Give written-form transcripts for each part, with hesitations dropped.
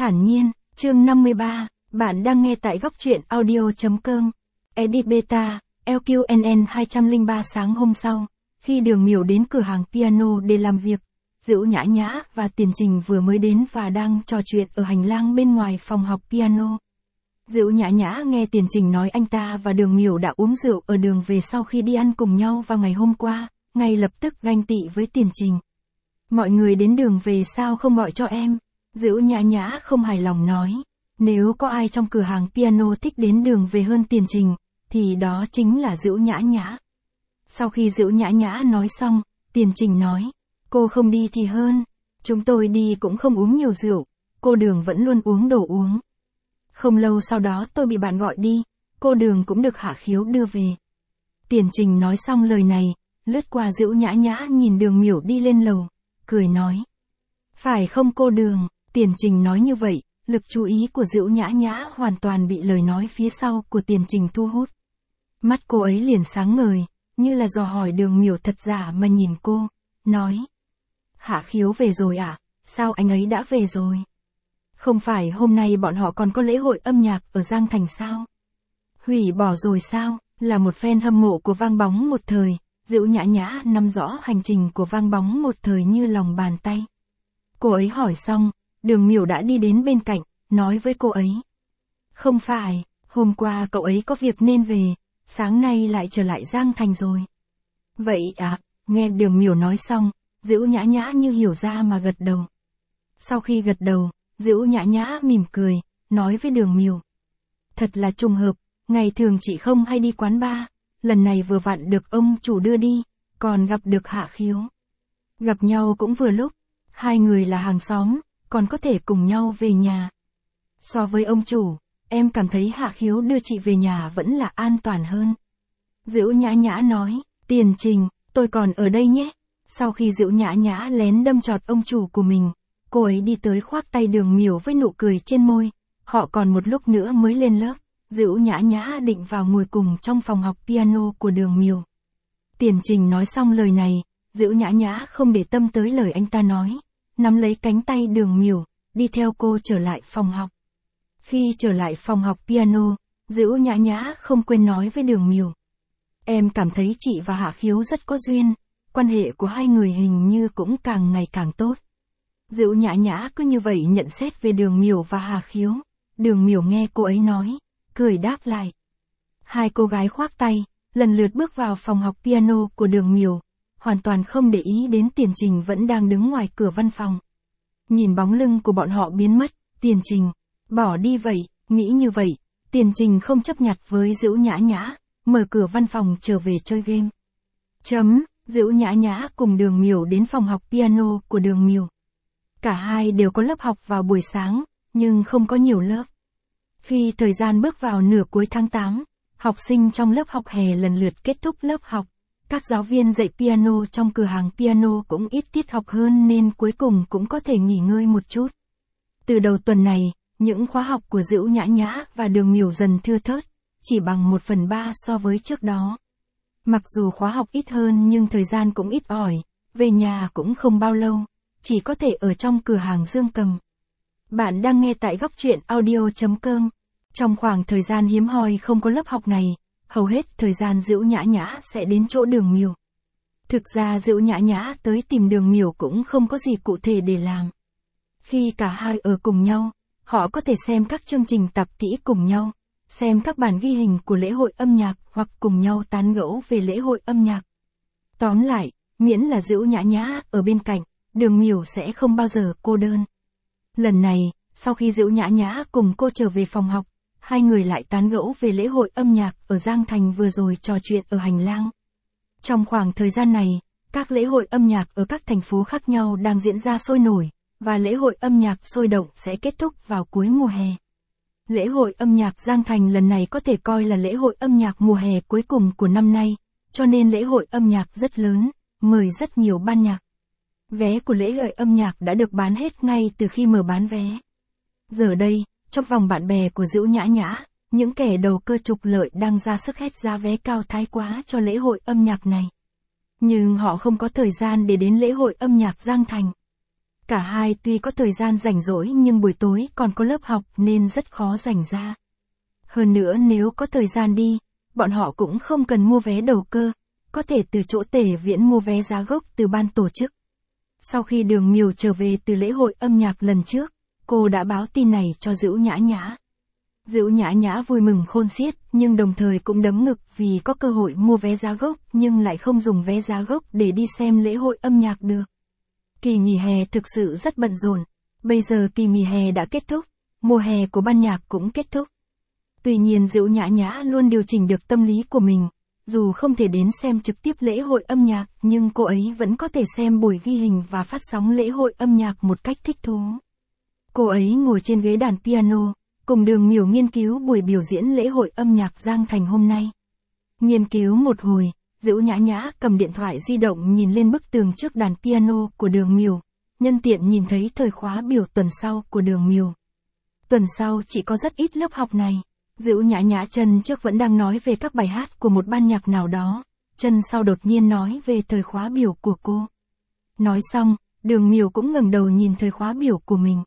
Thản nhiên, chương 53, bạn đang nghe tại góc truyện audio.com. Edit Beta, LQNN 203. Sáng hôm sau, khi Đường Miểu đến cửa hàng piano để làm việc, Dữu Nhã Nhã và Tiền Trình vừa mới đến và đang trò chuyện ở hành lang bên ngoài phòng học piano. Dữu Nhã Nhã nghe Tiền Trình nói anh ta và Đường Miểu đã uống rượu ở đường về sau khi đi ăn cùng nhau vào ngày hôm qua, ngay lập tức ganh tị với Tiền Trình. Mọi người đến đường về sao không gọi cho em? Dữu Nhã Nhã không hài lòng nói. Nếu có ai trong cửa hàng piano thích đến đường về hơn Tiền Trình, thì đó chính là Dữu Nhã Nhã. Sau khi Dữu Nhã Nhã nói xong, Tiền Trình nói. Cô không đi thì hơn. Chúng tôi đi cũng không uống nhiều rượu. Cô Đường vẫn luôn uống đồ uống. Không lâu sau đó tôi bị bạn gọi đi. Cô Đường cũng được Hạ Khiếu đưa về. Tiền Trình nói xong lời này, lướt qua Dữu Nhã Nhã nhìn Đường Miểu đi lên lầu, cười nói. Phải không cô Đường? Tiền Trình nói như vậy, lực chú ý của Dữu Nhã Nhã hoàn toàn bị lời nói phía sau của Tiền Trình thu hút. Mắt cô ấy liền sáng ngời, như là dò hỏi Đường Miểu thật giả mà nhìn cô, nói. Hạ Khiếu về rồi à? Sao anh ấy đã về rồi? Không phải hôm nay bọn họ còn có lễ hội âm nhạc ở Giang Thành sao? Hủy bỏ rồi sao? Là một fan hâm mộ của Vang Bóng một thời, Dữu Nhã Nhã nắm rõ hành trình của Vang Bóng một thời như lòng bàn tay. Cô ấy hỏi xong, Đường Miểu đã đi đến bên cạnh, nói với cô ấy. Không phải, hôm qua cậu ấy có việc nên về, sáng nay lại trở lại Giang Thành rồi. Vậy à, nghe Đường Miểu nói xong, Dữu Nhã Nhã như hiểu ra mà gật đầu. Sau khi gật đầu, Dữu Nhã Nhã mỉm cười, nói với Đường Miểu. Thật là trùng hợp, ngày thường chị không hay đi quán bar, lần này vừa vặn được ông chủ đưa đi, còn gặp được Hạ Khiếu. Gặp nhau cũng vừa lúc, hai người là hàng xóm, còn có thể cùng nhau về nhà. So với ông chủ, em cảm thấy Hạ Khiếu đưa chị về nhà vẫn là an toàn hơn. Dữu Nhã Nhã nói, Tiền Trình, tôi còn ở đây nhé. Sau khi Dữu Nhã Nhã lén đâm chọt ông chủ của mình, cô ấy đi tới khoác tay Đường Miểu với nụ cười trên môi. Họ còn một lúc nữa mới lên lớp. Dữu Nhã Nhã định vào ngồi cùng trong phòng học piano của Đường Miểu. Tiền Trình nói xong lời này, Dữu Nhã Nhã không để tâm tới lời anh ta nói, nắm lấy cánh tay Đường Miểu, đi theo cô trở lại phòng học. Khi trở lại phòng học piano, Dữu Nhã Nhã không quên nói với Đường Miểu. Em cảm thấy chị và Hạ Khiếu rất có duyên, quan hệ của hai người hình như cũng càng ngày càng tốt. Dữu Nhã Nhã cứ như vậy nhận xét về Đường Miểu và Hạ Khiếu. Đường Miểu nghe cô ấy nói, cười đáp lại. Hai cô gái khoác tay, lần lượt bước vào phòng học piano của Đường Miểu, hoàn toàn không để ý đến Tiền Trình vẫn đang đứng ngoài cửa văn phòng. Nhìn bóng lưng của bọn họ biến mất, Tiền Trình, bỏ đi vậy, nghĩ như vậy, Tiền Trình không chấp nhặt với Dữu Nhã Nhã, mở cửa văn phòng trở về chơi game. Dữu Nhã Nhã cùng Đường Miểu đến phòng học piano của Đường Miểu. Cả hai đều có lớp học vào buổi sáng, nhưng không có nhiều lớp. Khi thời gian bước vào nửa cuối tháng 8, học sinh trong lớp học hè lần lượt kết thúc lớp học. Các giáo viên dạy piano trong cửa hàng piano cũng ít tiết học hơn nên cuối cùng cũng có thể nghỉ ngơi một chút. Từ đầu tuần này, những khóa học của Dữu Nhã Nhã và Đường Miểu dần thưa thớt, chỉ bằng 1/3 so với trước đó. Mặc dù khóa học ít hơn nhưng thời gian cũng ít ỏi, về nhà cũng không bao lâu, chỉ có thể ở trong cửa hàng Dương Cầm. Bạn đang nghe tại góc truyện audio.com. Trong khoảng thời gian hiếm hoi không có lớp học này, hầu hết thời gian Dữu Nhã Nhã sẽ đến chỗ Đường Miểu. Thực ra Dữu Nhã Nhã tới tìm Đường Miểu cũng không có gì cụ thể để làm. Khi cả hai ở cùng nhau, họ có thể xem các chương trình tạp kỹ cùng nhau, xem các bản ghi hình của lễ hội âm nhạc hoặc cùng nhau tán gẫu về lễ hội âm nhạc. Tóm lại, miễn là Dữu Nhã Nhã ở bên cạnh, Đường Miểu sẽ không bao giờ cô đơn. Lần này, sau khi Dữu Nhã Nhã cùng cô trở về phòng học, hai người lại tán gẫu về lễ hội âm nhạc ở Giang Thành vừa rồi trò chuyện ở hành lang. Trong khoảng thời gian này, các lễ hội âm nhạc ở các thành phố khác nhau đang diễn ra sôi nổi, và lễ hội âm nhạc sôi động sẽ kết thúc vào cuối mùa hè. Lễ hội âm nhạc Giang Thành lần này có thể coi là lễ hội âm nhạc mùa hè cuối cùng của năm nay, cho nên lễ hội âm nhạc rất lớn, mời rất nhiều ban nhạc. Vé của lễ hội âm nhạc đã được bán hết ngay từ khi mở bán vé. Giờ đây, trong vòng bạn bè của Dữu Nhã Nhã, những kẻ đầu cơ trục lợi đang ra sức hét giá vé cao thái quá cho lễ hội âm nhạc này. Nhưng họ không có thời gian để đến lễ hội âm nhạc Giang Thành. Cả hai tuy có thời gian rảnh rỗi nhưng buổi tối còn có lớp học nên rất khó rảnh ra. Hơn nữa nếu có thời gian đi, bọn họ cũng không cần mua vé đầu cơ, có thể từ chỗ Tề Viễn mua vé giá gốc từ ban tổ chức. Sau khi Đường Miều trở về từ lễ hội âm nhạc lần trước, cô đã báo tin này cho Dữu Nhã Nhã. Dữu Nhã Nhã vui mừng khôn xiết, nhưng đồng thời cũng đấm ngực vì có cơ hội mua vé giá gốc nhưng lại không dùng vé giá gốc để đi xem lễ hội âm nhạc được. Kỳ nghỉ hè thực sự rất bận rộn, bây giờ kỳ nghỉ hè đã kết thúc, mùa hè của ban nhạc cũng kết thúc. Tuy nhiên Dữu Nhã Nhã luôn điều chỉnh được tâm lý của mình, dù không thể đến xem trực tiếp lễ hội âm nhạc nhưng cô ấy vẫn có thể xem buổi ghi hình và phát sóng lễ hội âm nhạc một cách thích thú. Cô ấy ngồi trên ghế đàn piano, cùng Đường Miều nghiên cứu buổi biểu diễn lễ hội âm nhạc Giang Thành hôm nay. Nghiên cứu một hồi, Dữu Nhã Nhã cầm điện thoại di động nhìn lên bức tường trước đàn piano của Đường Miều, nhân tiện nhìn thấy thời khóa biểu tuần sau của Đường Miều. Tuần sau chỉ có rất ít lớp học này. Dữu Nhã Nhã chân trước vẫn đang nói về các bài hát của một ban nhạc nào đó, chân sau đột nhiên nói về thời khóa biểu của cô. Nói xong, Đường Miều cũng ngẩng đầu nhìn thời khóa biểu của mình.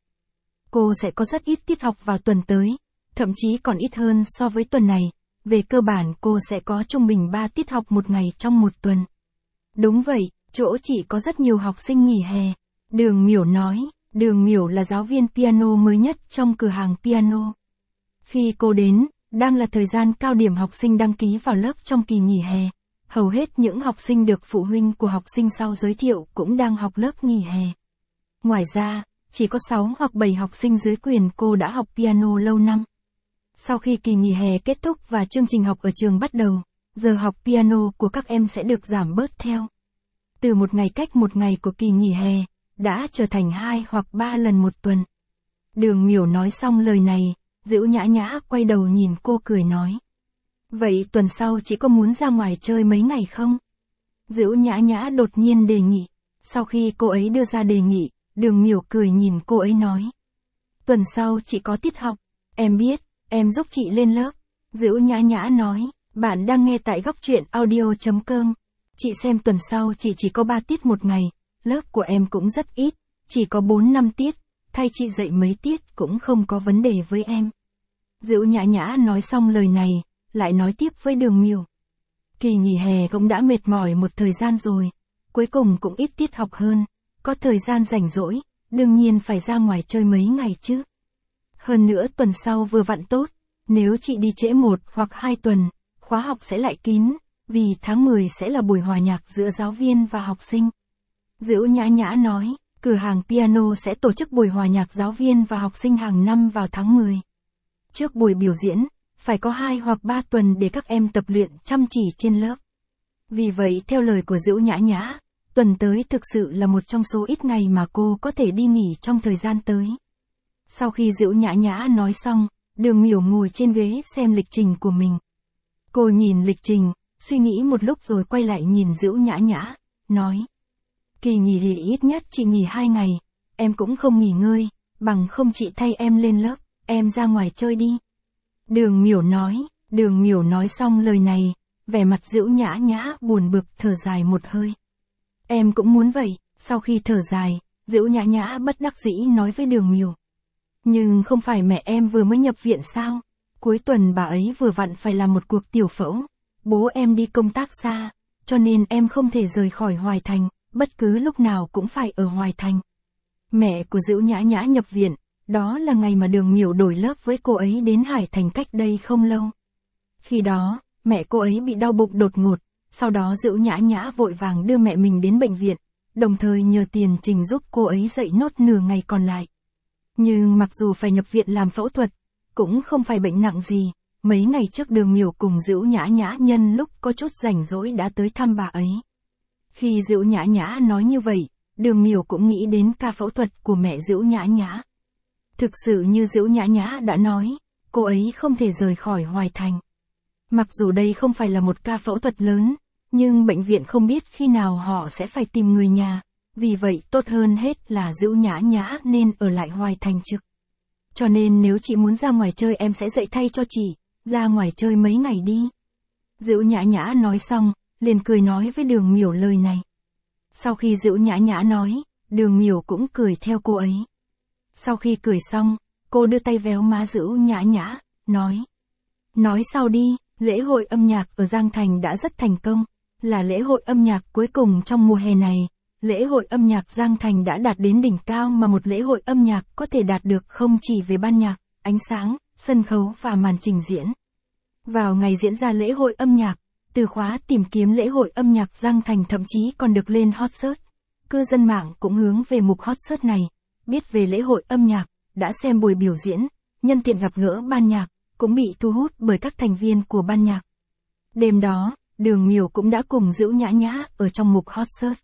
Cô sẽ có rất ít tiết học vào tuần tới, thậm chí còn ít hơn so với tuần này, về cơ bản cô sẽ có trung bình 3 tiết học một ngày trong một tuần. Đúng vậy, chỗ chỉ có rất nhiều học sinh nghỉ hè. Đường Miều nói, Đường Miều là giáo viên piano mới nhất trong cửa hàng piano. Khi cô đến, đang là thời gian cao điểm học sinh đăng ký vào lớp trong kỳ nghỉ hè. Hầu hết những học sinh được phụ huynh của học sinh sau giới thiệu cũng đang học lớp nghỉ hè. Ngoài ra, chỉ có 6 hoặc 7 học sinh dưới quyền cô đã học piano lâu năm. Sau khi kỳ nghỉ hè kết thúc và chương trình học ở trường bắt đầu, giờ học piano của các em sẽ được giảm bớt theo. Từ một ngày cách một ngày của kỳ nghỉ hè, đã trở thành 2 hoặc 3 lần một tuần. Đường Miều nói xong lời này, Dữu Nhã Nhã quay đầu nhìn cô cười nói. Vậy tuần sau chị có muốn ra ngoài chơi mấy ngày không? Dữu Nhã Nhã đột nhiên đề nghị. Sau khi cô ấy đưa ra đề nghị, Đường Miều cười nhìn cô ấy nói. Tuần sau chị có tiết học, em biết, em giúp chị lên lớp. Dữu Nhã Nhã nói, bạn đang nghe tại Góc Truyện Audio.com. Chị xem tuần sau chị chỉ có 3 tiết một ngày, lớp của em cũng rất ít, chỉ có 4-5 tiết, thay chị dạy mấy tiết cũng không có vấn đề với em. Dữu Nhã Nhã nói xong lời này, lại nói tiếp với Đường Miều. Kỳ nghỉ hè cũng đã mệt mỏi một thời gian rồi, cuối cùng cũng ít tiết học hơn, có thời gian rảnh rỗi, đương nhiên phải ra ngoài chơi mấy ngày chứ. Hơn nữa tuần sau vừa vặn tốt, nếu chị đi trễ 1 hoặc 2 tuần, khóa học sẽ lại kín, vì tháng 10 sẽ là buổi hòa nhạc giữa giáo viên và học sinh. Dữu Nhã Nhã nói, cửa hàng piano sẽ tổ chức buổi hòa nhạc giáo viên và học sinh hàng năm vào tháng 10. Trước buổi biểu diễn, phải có 2 hoặc 3 tuần để các em tập luyện chăm chỉ trên lớp. Vì vậy theo lời của Dữu Nhã Nhã, tuần tới thực sự là một trong số ít ngày mà cô có thể đi nghỉ trong thời gian tới. Sau khi Dữu Nhã Nhã nói xong, Đường Miều ngồi trên ghế xem lịch trình của mình. Cô nhìn lịch trình, suy nghĩ một lúc rồi quay lại nhìn Dữu Nhã Nhã, nói. Kỳ nghỉ thì ít nhất chị nghỉ 2 ngày, em cũng không nghỉ ngơi, bằng không chị thay em lên lớp, em ra ngoài chơi đi. Đường Miều nói xong lời này, vẻ mặt Dữu Nhã Nhã buồn bực thở dài một hơi. Em cũng muốn vậy, sau khi thở dài, Dữu Nhã Nhã bất đắc dĩ nói với Đường Miều. Nhưng không phải mẹ em vừa mới nhập viện sao? Cuối tuần bà ấy vừa vặn phải làm một cuộc tiểu phẫu. Bố em đi công tác xa, cho nên em không thể rời khỏi Hoài Thành, bất cứ lúc nào cũng phải ở Hoài Thành. Mẹ của Dữu Nhã Nhã nhập viện, đó là ngày mà Đường Miều đổi lớp với cô ấy đến Hải Thành cách đây không lâu. Khi đó, mẹ cô ấy bị đau bụng đột ngột, sau đó Dữu Nhã Nhã vội vàng đưa mẹ mình đến bệnh viện, đồng thời nhờ tiền Trình giúp cô ấy dậy nốt nửa ngày còn lại. Nhưng mặc dù phải nhập viện làm phẫu thuật, cũng không phải bệnh nặng gì, mấy ngày trước Đường Miều cùng Dữu Nhã Nhã nhân lúc có chút rảnh rỗi đã tới thăm bà ấy. Khi Dữu Nhã Nhã nói như vậy, Đường Miều cũng nghĩ đến ca phẫu thuật của mẹ Dữu Nhã Nhã. Thực sự như Dữu Nhã Nhã đã nói, cô ấy không thể rời khỏi Hoài Thành. Mặc dù đây không phải là một ca phẫu thuật lớn, nhưng bệnh viện không biết khi nào họ sẽ phải tìm người nhà, vì vậy tốt hơn hết là Dữu Nhã Nhã nên ở lại Hoài Thành trực. Cho nên nếu chị muốn ra ngoài chơi em sẽ dạy thay cho chị, ra ngoài chơi mấy ngày đi. Dữu Nhã Nhã nói xong, liền cười nói với Đường Miều lời này. Sau khi Dữu Nhã Nhã nói, Đường Miểu cũng cười theo cô ấy. Sau khi cười xong, cô đưa tay véo má Dữu Nhã Nhã, nói. Nói sau đi, lễ hội âm nhạc ở Giang Thành đã rất thành công, là lễ hội âm nhạc cuối cùng trong mùa hè này. Lễ hội âm nhạc Giang Thành đã đạt đến đỉnh cao mà một lễ hội âm nhạc có thể đạt được không chỉ về ban nhạc, ánh sáng, sân khấu và màn trình diễn. Vào ngày diễn ra lễ hội âm nhạc, từ khóa tìm kiếm lễ hội âm nhạc Giang Thành thậm chí còn được lên hot search. Cư dân mạng cũng hướng về mục hot search này, biết về lễ hội âm nhạc, đã xem buổi biểu diễn, nhân tiện gặp gỡ ban nhạc, cũng bị thu hút bởi các thành viên của ban nhạc. Đêm đó, Đường Miểu cũng đã cùng Dữu Nhã Nhã ở trong mục hot search.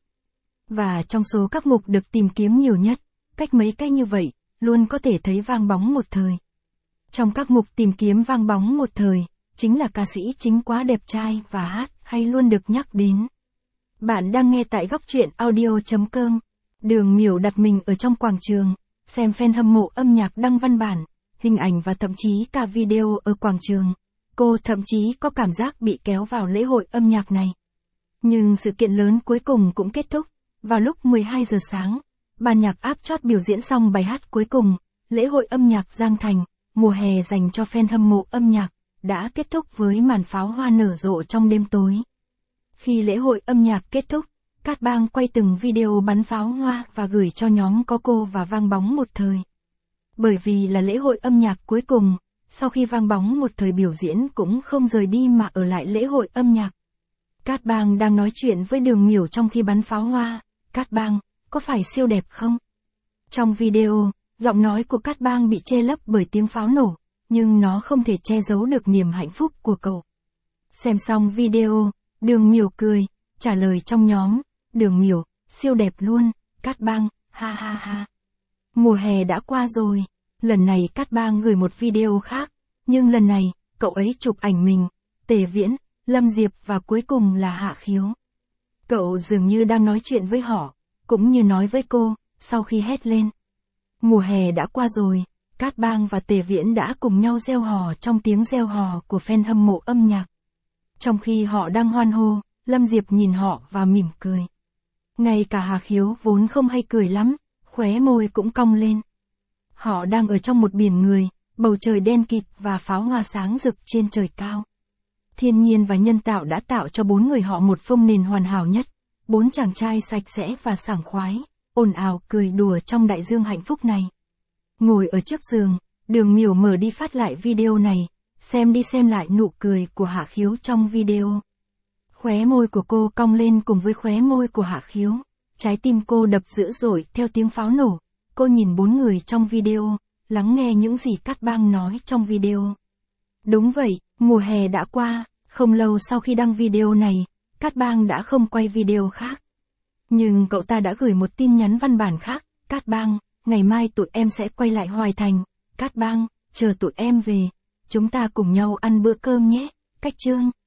Và trong số các mục được tìm kiếm nhiều nhất, cách mấy cách như vậy, luôn có thể thấy Vang Bóng Một Thời. Trong các mục tìm kiếm Vang Bóng Một Thời, chính là ca sĩ chính quá đẹp trai và hát hay luôn được nhắc đến. Bạn đang nghe tại góc truyện audio.com. Đường Miểu đặt mình ở trong quảng trường, xem fan hâm mộ âm nhạc đăng văn bản, hình ảnh và thậm chí cả video ở quảng trường. Cô thậm chí có cảm giác bị kéo vào lễ hội âm nhạc này. Nhưng sự kiện lớn cuối cùng cũng kết thúc. Vào lúc 12 giờ sáng, ban nhạc áp chót biểu diễn xong bài hát cuối cùng, lễ hội âm nhạc Giang Thành, mùa hè dành cho fan hâm mộ âm nhạc, đã kết thúc với màn pháo hoa nở rộ trong đêm tối. Khi lễ hội âm nhạc kết thúc, Cát Bang quay từng video bắn pháo hoa và gửi cho nhóm có cô và Vang Bóng Một Thời. Bởi vì là lễ hội âm nhạc cuối cùng, sau khi Vang Bóng Một Thời biểu diễn cũng không rời đi mà ở lại lễ hội âm nhạc. Cát Bang đang nói chuyện với Đường Miểu trong khi bắn pháo hoa. Cát Bang, có phải siêu đẹp không? Trong video, giọng nói của Cát Bang bị che lấp bởi tiếng pháo nổ, nhưng nó không thể che giấu được niềm hạnh phúc của cậu. Xem xong video, Đường Miểu cười, trả lời trong nhóm, Đường Miểu, siêu đẹp luôn, Cát Bang, ha ha ha. Mùa hè đã qua rồi, lần này Cát Bang gửi một video khác, nhưng lần này, cậu ấy chụp ảnh mình, Tề Viễn, Lâm Diệp và cuối cùng là Hạ Khiếu. Cậu dường như đang nói chuyện với họ, cũng như nói với cô, sau khi hét lên. Mùa hè đã qua rồi, Cát Bang và Tề Viễn đã cùng nhau reo hò trong tiếng reo hò của fan hâm mộ âm nhạc. Trong khi họ đang hoan hô, Lâm Diệp nhìn họ và mỉm cười. Ngay cả Hà Khiếu vốn không hay cười lắm, khóe môi cũng cong lên. Họ đang ở trong một biển người, bầu trời đen kịt và pháo hoa sáng rực trên trời cao. Thiên nhiên và nhân tạo đã tạo cho bốn người họ một phông nền hoàn hảo nhất. Bốn chàng trai sạch sẽ và sảng khoái, ồn ào cười đùa trong đại dương hạnh phúc này. Ngồi ở trước giường, Đường Miểu mở đi phát lại video này, xem đi xem lại nụ cười của Hạ Khiếu trong video. Khóe môi của cô cong lên cùng với khóe môi của Hạ Khiếu. Trái tim cô đập dữ dội theo tiếng pháo nổ. Cô nhìn bốn người trong video, lắng nghe những gì Cát Bang nói trong video. Đúng vậy, mùa hè đã qua, không lâu sau khi đăng video này, Cát Bang đã không quay video khác. Nhưng cậu ta đã gửi một tin nhắn văn bản khác, Cát Bang, ngày mai tụi em sẽ quay lại Hoài Thành, Cát Bang, chờ tụi em về, chúng ta cùng nhau ăn bữa cơm nhé, cách chương.